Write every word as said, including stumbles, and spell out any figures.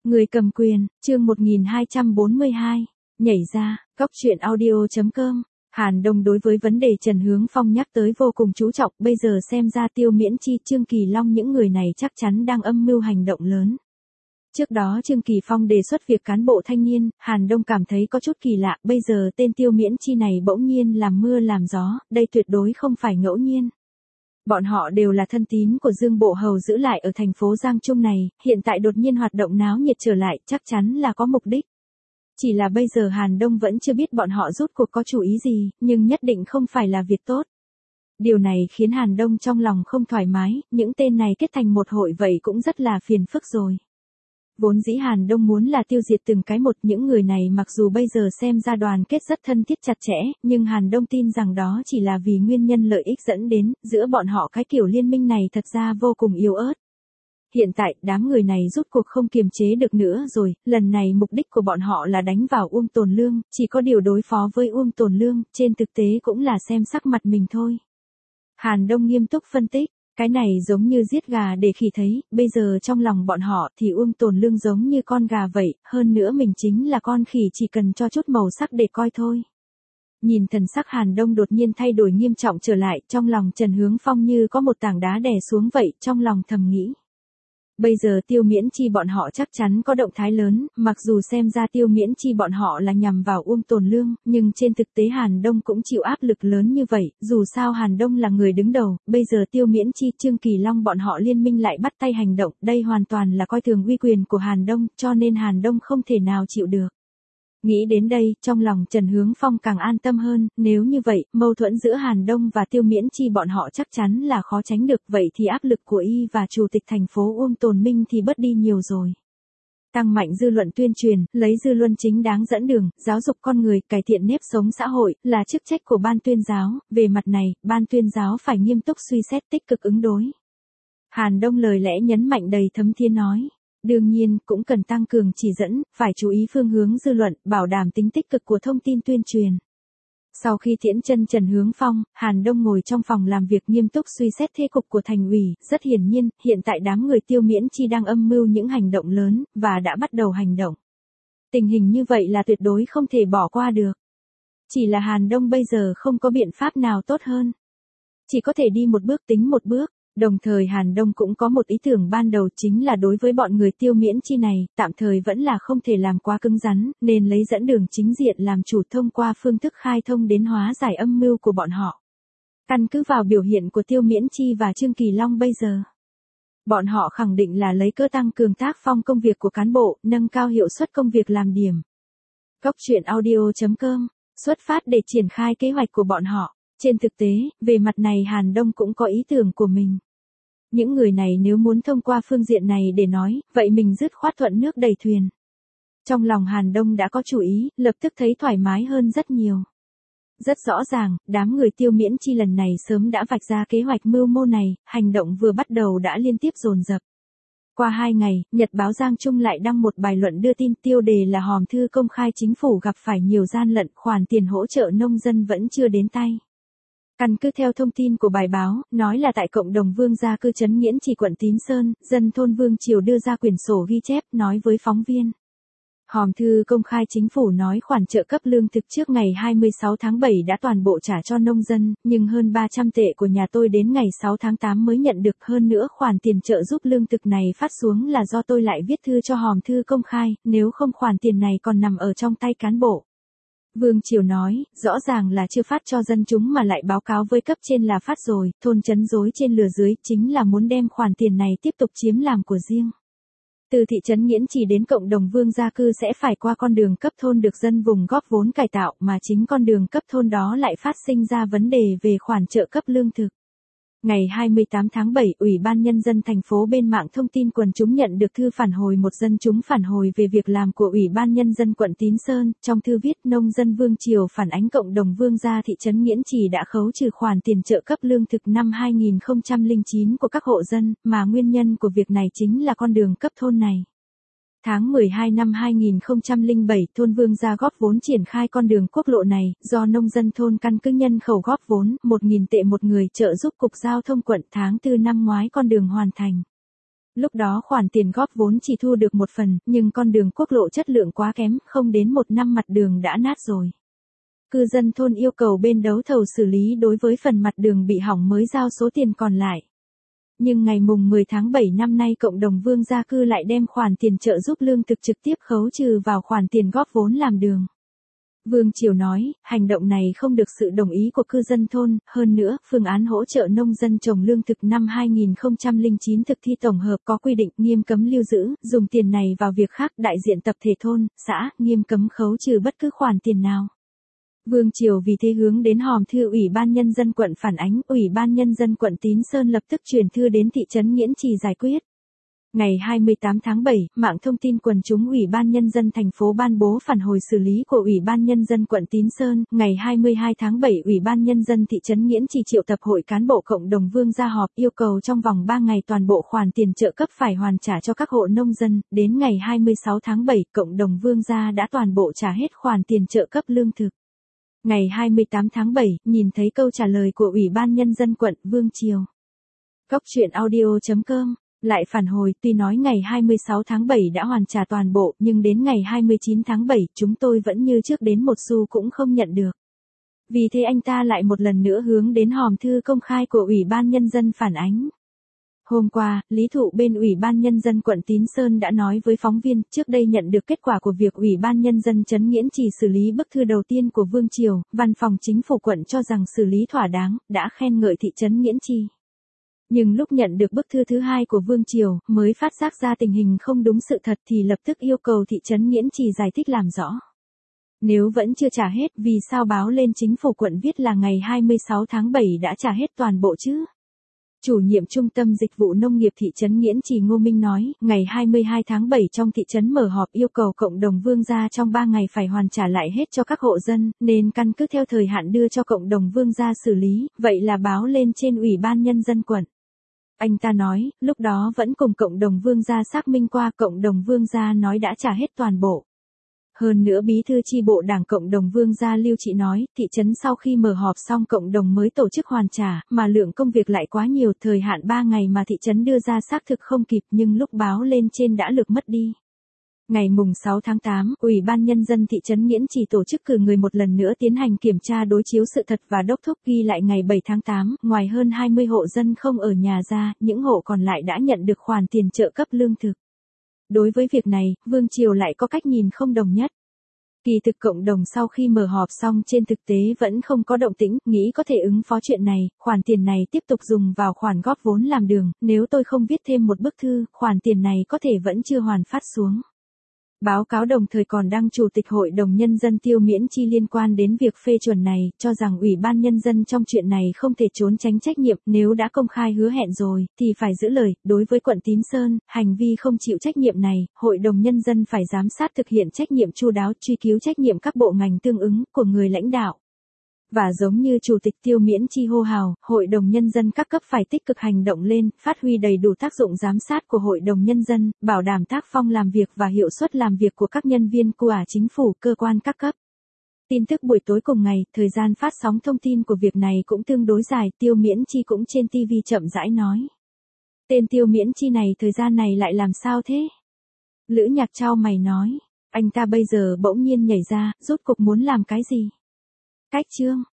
Người cầm quyền, chương một nghìn hai trăm bốn mươi hai, nhảy ra, góc truyện audio chấm com. Hàn Đông đối với vấn đề Trần Hướng Phong nhắc tới vô cùng chú trọng, bây giờ xem ra Tiêu Miễn Chi, Trương Kỳ Long những người này chắc chắn đang âm mưu hành động lớn. Trước đó Trương Kỳ Phong đề xuất việc cán bộ thanh niên, Hàn Đông cảm thấy có chút kỳ lạ, bây giờ tên Tiêu Miễn Chi này bỗng nhiên làm mưa làm gió, đây tuyệt đối không phải ngẫu nhiên. Bọn họ đều là thân tín của Dương Bộ Hầu giữ lại ở thành phố Giang Trung này, hiện tại đột nhiên hoạt động náo nhiệt trở lại, chắc chắn là có mục đích. Chỉ là bây giờ Hàn Đông vẫn chưa biết bọn họ rút cuộc có chủ ý gì, nhưng nhất định không phải là việc tốt. Điều này khiến Hàn Đông trong lòng không thoải mái, những tên này kết thành một hội vậy cũng rất là phiền phức rồi. Vốn dĩ Hàn Đông muốn là tiêu diệt từng cái một, những người này mặc dù bây giờ xem ra đoàn kết rất thân thiết chặt chẽ, nhưng Hàn Đông tin rằng đó chỉ là vì nguyên nhân lợi ích dẫn đến, giữa bọn họ cái kiểu liên minh này thật ra vô cùng yếu ớt. Hiện tại, đám người này rút cuộc không kiềm chế được nữa rồi, lần này mục đích của bọn họ là đánh vào Uông Tồn Lương, chỉ có điều đối phó với Uông Tồn Lương, trên thực tế cũng là xem sắc mặt mình thôi. Hàn Đông nghiêm túc phân tích. Cái này giống như giết gà để khỉ thấy, bây giờ trong lòng bọn họ thì Uông Tồn Lương giống như con gà vậy, hơn nữa mình chính là con khỉ chỉ cần cho chút màu sắc để coi thôi. Nhìn thần sắc Hàn Đông đột nhiên thay đổi nghiêm trọng trở lại, trong lòng Trần Hướng Phong như có một tảng đá đè xuống vậy, trong lòng thầm nghĩ. Bây giờ Tiêu Miễn Chi bọn họ chắc chắn có động thái lớn, mặc dù xem ra Tiêu Miễn Chi bọn họ là nhằm vào Uông Tồn Lương, nhưng trên thực tế Hàn Đông cũng chịu áp lực lớn như vậy, dù sao Hàn Đông là người đứng đầu, bây giờ Tiêu Miễn Chi, Trương Kỳ Long bọn họ liên minh lại bắt tay hành động, đây hoàn toàn là coi thường uy quyền của Hàn Đông, cho nên Hàn Đông không thể nào chịu được. Nghĩ đến đây, trong lòng Trần Hướng Phong càng an tâm hơn, nếu như vậy, mâu thuẫn giữa Hàn Đông và Tiêu Miễn Chi bọn họ chắc chắn là khó tránh được, vậy thì áp lực của y và chủ tịch thành phố Uông Tồn Minh thì bớt đi nhiều rồi. Tăng mạnh dư luận tuyên truyền, lấy dư luận chính đáng dẫn đường, giáo dục con người, cải thiện nếp sống xã hội, là chức trách của ban tuyên giáo, về mặt này, ban tuyên giáo phải nghiêm túc suy xét tích cực ứng đối. Hàn Đông lời lẽ nhấn mạnh đầy thấm thiên nói. Đương nhiên, cũng cần tăng cường chỉ dẫn, phải chú ý phương hướng dư luận, bảo đảm tính tích cực của thông tin tuyên truyền. Sau khi tiễn chân Trần Hướng Phong, Hàn Đông ngồi trong phòng làm việc nghiêm túc suy xét thế cục của thành ủy, rất hiển nhiên, hiện tại đám người Tiêu Miễn Chi đang âm mưu những hành động lớn, và đã bắt đầu hành động. Tình hình như vậy là tuyệt đối không thể bỏ qua được. Chỉ là Hàn Đông bây giờ không có biện pháp nào tốt hơn. Chỉ có thể đi một bước tính một bước. Đồng thời Hàn Đông cũng có một ý tưởng ban đầu chính là đối với bọn người Tiêu Miễn Chi này, tạm thời vẫn là không thể làm quá cứng rắn, nên lấy dẫn đường chính diện làm chủ thông qua phương thức khai thông đến hóa giải âm mưu của bọn họ. Căn cứ vào biểu hiện của Tiêu Miễn Chi và Trương Kỳ Long bây giờ, bọn họ khẳng định là lấy cơ tăng cường tác phong công việc của cán bộ, nâng cao hiệu suất công việc làm điểm. Góc truyện audio chấm com, xuất phát để triển khai kế hoạch của bọn họ. Trên thực tế, về mặt này Hàn Đông cũng có ý tưởng của mình. Những người này nếu muốn thông qua phương diện này để nói, vậy mình dứt khoát thuận nước đẩy thuyền. Trong lòng Hàn Đông đã có chủ ý, lập tức thấy thoải mái hơn rất nhiều. Rất rõ ràng, đám người Tiêu Miễn Chi lần này sớm đã vạch ra kế hoạch mưu mô này, hành động vừa bắt đầu đã liên tiếp dồn dập. Qua hai ngày, Nhật báo Giang Trung lại đăng một bài luận đưa tin tiêu đề là hòm thư công khai chính phủ gặp phải nhiều gian lận, khoản tiền hỗ trợ nông dân vẫn chưa đến tay. Căn cứ theo thông tin của bài báo, nói là tại cộng đồng Vương Gia Cư trấn Nghiễn Trì quận Tín Sơn, dân thôn Vương Triều đưa ra quyển sổ ghi chép, nói với phóng viên. Hòm thư công khai chính phủ nói khoản trợ cấp lương thực trước ngày hai mươi sáu tháng bảy đã toàn bộ trả cho nông dân, nhưng hơn ba trăm tệ của nhà tôi đến ngày sáu tháng tám mới nhận được, hơn nữa khoản tiền trợ giúp lương thực này phát xuống là do tôi lại viết thư cho hòm thư công khai, nếu không khoản tiền này còn nằm ở trong tay cán bộ. Vương Triều nói, rõ ràng là chưa phát cho dân chúng mà lại báo cáo với cấp trên là phát rồi, thôn chấn rối trên lừa dưới, chính là muốn đem khoản tiền này tiếp tục chiếm làm của riêng. Từ thị trấn Nghiễn Trì đến cộng đồng Vương Gia Cư sẽ phải qua con đường cấp thôn được dân vùng góp vốn cải tạo, mà chính con đường cấp thôn đó lại phát sinh ra vấn đề về khoản trợ cấp lương thực. Ngày hai mươi tám tháng bảy, Ủy ban Nhân dân thành phố bên mạng thông tin quần chúng nhận được thư phản hồi một dân chúng phản hồi về việc làm của Ủy ban Nhân dân quận Tín Sơn. Trong thư viết, nông dân Vương Triều phản ánh cộng đồng Vương Gia thị trấn Nghiễn Trì đã khấu trừ khoản tiền trợ cấp lương thực năm hai nghìn không trăm lẻ chín của các hộ dân, mà nguyên nhân của việc này chính là con đường cấp thôn này. Tháng mười hai năm hai nghìn không trăm lẻ bảy, thôn Vương Gia góp vốn triển khai con đường quốc lộ này, do nông dân thôn căn cứ nhân khẩu góp vốn, một nghìn tệ một người, trợ giúp Cục Giao thông quận tháng tư năm ngoái con đường hoàn thành. Lúc đó khoản tiền góp vốn chỉ thu được một phần, nhưng con đường quốc lộ chất lượng quá kém, không đến một năm mặt đường đã nát rồi. Cư dân thôn yêu cầu bên đấu thầu xử lý đối với phần mặt đường bị hỏng mới giao số tiền còn lại. Nhưng ngày mùng mười tháng bảy năm nay cộng đồng Vương Gia Cư lại đem khoản tiền trợ giúp lương thực trực tiếp khấu trừ vào khoản tiền góp vốn làm đường. Vương Triều nói, hành động này không được sự đồng ý của cư dân thôn, hơn nữa, phương án hỗ trợ nông dân trồng lương thực năm hai nghìn không trăm lẻ chín thực thi tổng hợp có quy định nghiêm cấm lưu giữ, dùng tiền này vào việc khác, đại diện tập thể thôn, xã, nghiêm cấm khấu trừ bất cứ khoản tiền nào. Vương Triều vì thế hướng đến hòm thư Ủy ban Nhân dân quận phản ánh, Ủy ban Nhân dân quận Tín Sơn lập tức chuyển thư đến thị trấn Nghiễn Trì giải quyết. Ngày hai mươi tám tháng bảy, mạng thông tin quần chúng Ủy ban Nhân dân thành phố ban bố phản hồi xử lý của Ủy ban Nhân dân quận Tín Sơn. Ngày hai mươi hai tháng bảy, Ủy ban Nhân dân thị trấn Nghiễn Trì triệu tập hội cán bộ cộng đồng Vương gia họp yêu cầu trong vòng ba ngày toàn bộ khoản tiền trợ cấp phải hoàn trả cho các hộ nông dân. Đến ngày hai mươi sáu tháng bảy, cộng đồng Vương gia đã toàn bộ trả hết khoản tiền trợ cấp lương thực. Ngày hai mươi tám tháng bảy, nhìn thấy câu trả lời của Ủy ban Nhân dân quận, Vương Triều. Góc truyện audio chấm com lại phản hồi, tuy nói ngày hai mươi sáu tháng bảy đã hoàn trả toàn bộ, nhưng đến ngày hai mươi chín tháng bảy, chúng tôi vẫn như trước đến một xu cũng không nhận được. Vì thế anh ta lại một lần nữa hướng đến hòm thư công khai của Ủy ban Nhân dân phản ánh. Hôm qua, Lý Thụ bên Ủy ban Nhân dân quận Tín Sơn đã nói với phóng viên, trước đây nhận được kết quả của việc Ủy ban Nhân dân trấn Nghiễn Trì xử lý bức thư đầu tiên của Vương Triều, Văn phòng Chính phủ quận cho rằng xử lý thỏa đáng, đã khen ngợi thị trấn Nghiễn Trì. Nhưng lúc nhận được bức thư thứ hai của Vương Triều, mới phát giác ra tình hình không đúng sự thật thì lập tức yêu cầu thị trấn Nghiễn Trì giải thích làm rõ. Nếu vẫn chưa trả hết, vì sao báo lên Chính phủ quận viết là ngày hai mươi sáu tháng bảy đã trả hết toàn bộ chứ? Chủ nhiệm Trung tâm Dịch vụ Nông nghiệp thị trấn Nghiễn Trì Ngô Minh nói, ngày hai mươi hai tháng bảy trong thị trấn mở họp yêu cầu cộng đồng Vương gia trong ba ngày phải hoàn trả lại hết cho các hộ dân, nên căn cứ theo thời hạn đưa cho cộng đồng Vương gia xử lý, vậy là báo lên trên Ủy ban Nhân dân quận. Anh ta nói, lúc đó vẫn cùng cộng đồng Vương gia xác minh qua, cộng đồng Vương gia nói đã trả hết toàn bộ. Hơn nữa bí thư chi bộ đảng cộng đồng Vương gia Lưu Trị nói, thị trấn sau khi mở họp xong cộng đồng mới tổ chức hoàn trả, mà lượng công việc lại quá nhiều, thời hạn ba ngày mà thị trấn đưa ra xác thực không kịp nhưng lúc báo lên trên đã lược mất đi. Ngày mùng sáu tháng tám, Ủy ban Nhân dân thị trấn Nghiễn Trì tổ chức cử người một lần nữa tiến hành kiểm tra đối chiếu sự thật và đốc thúc ghi lại ngày bảy tháng tám, ngoài hơn hai mươi hộ dân không ở nhà ra, những hộ còn lại đã nhận được khoản tiền trợ cấp lương thực. Đối với việc này, Vương Triều lại có cách nhìn không đồng nhất. Kỳ thực cộng đồng sau khi mở họp xong trên thực tế vẫn không có động tĩnh, nghĩ có thể ứng phó chuyện này, khoản tiền này tiếp tục dùng vào khoản góp vốn làm đường, nếu tôi không viết thêm một bức thư, khoản tiền này có thể vẫn chưa hoàn phát xuống. Báo cáo đồng thời còn đăng Chủ tịch Hội đồng Nhân dân Tiêu Miễn Chi liên quan đến việc phê chuẩn này, cho rằng Ủy ban Nhân dân trong chuyện này không thể trốn tránh trách nhiệm, nếu đã công khai hứa hẹn rồi, thì phải giữ lời. Đối với quận Tín Sơn, hành vi không chịu trách nhiệm này, Hội đồng Nhân dân phải giám sát thực hiện trách nhiệm chu đáo, truy cứu trách nhiệm các bộ ngành tương ứng của người lãnh đạo. Và giống như Chủ tịch Tiêu Miễn Chi hô hào, Hội đồng Nhân dân các cấp phải tích cực hành động lên, phát huy đầy đủ tác dụng giám sát của Hội đồng Nhân dân, bảo đảm tác phong làm việc và hiệu suất làm việc của các nhân viên của chính phủ, cơ quan các cấp. Tin tức buổi tối cùng ngày, thời gian phát sóng thông tin của việc này cũng tương đối dài, Tiêu Miễn Chi cũng trên ti vi chậm rãi nói. Tên Tiêu Miễn Chi này thời gian này lại làm sao thế? Lữ Nhạc trao mày nói, anh ta bây giờ bỗng nhiên nhảy ra, rốt cuộc muốn làm cái gì? Cách chương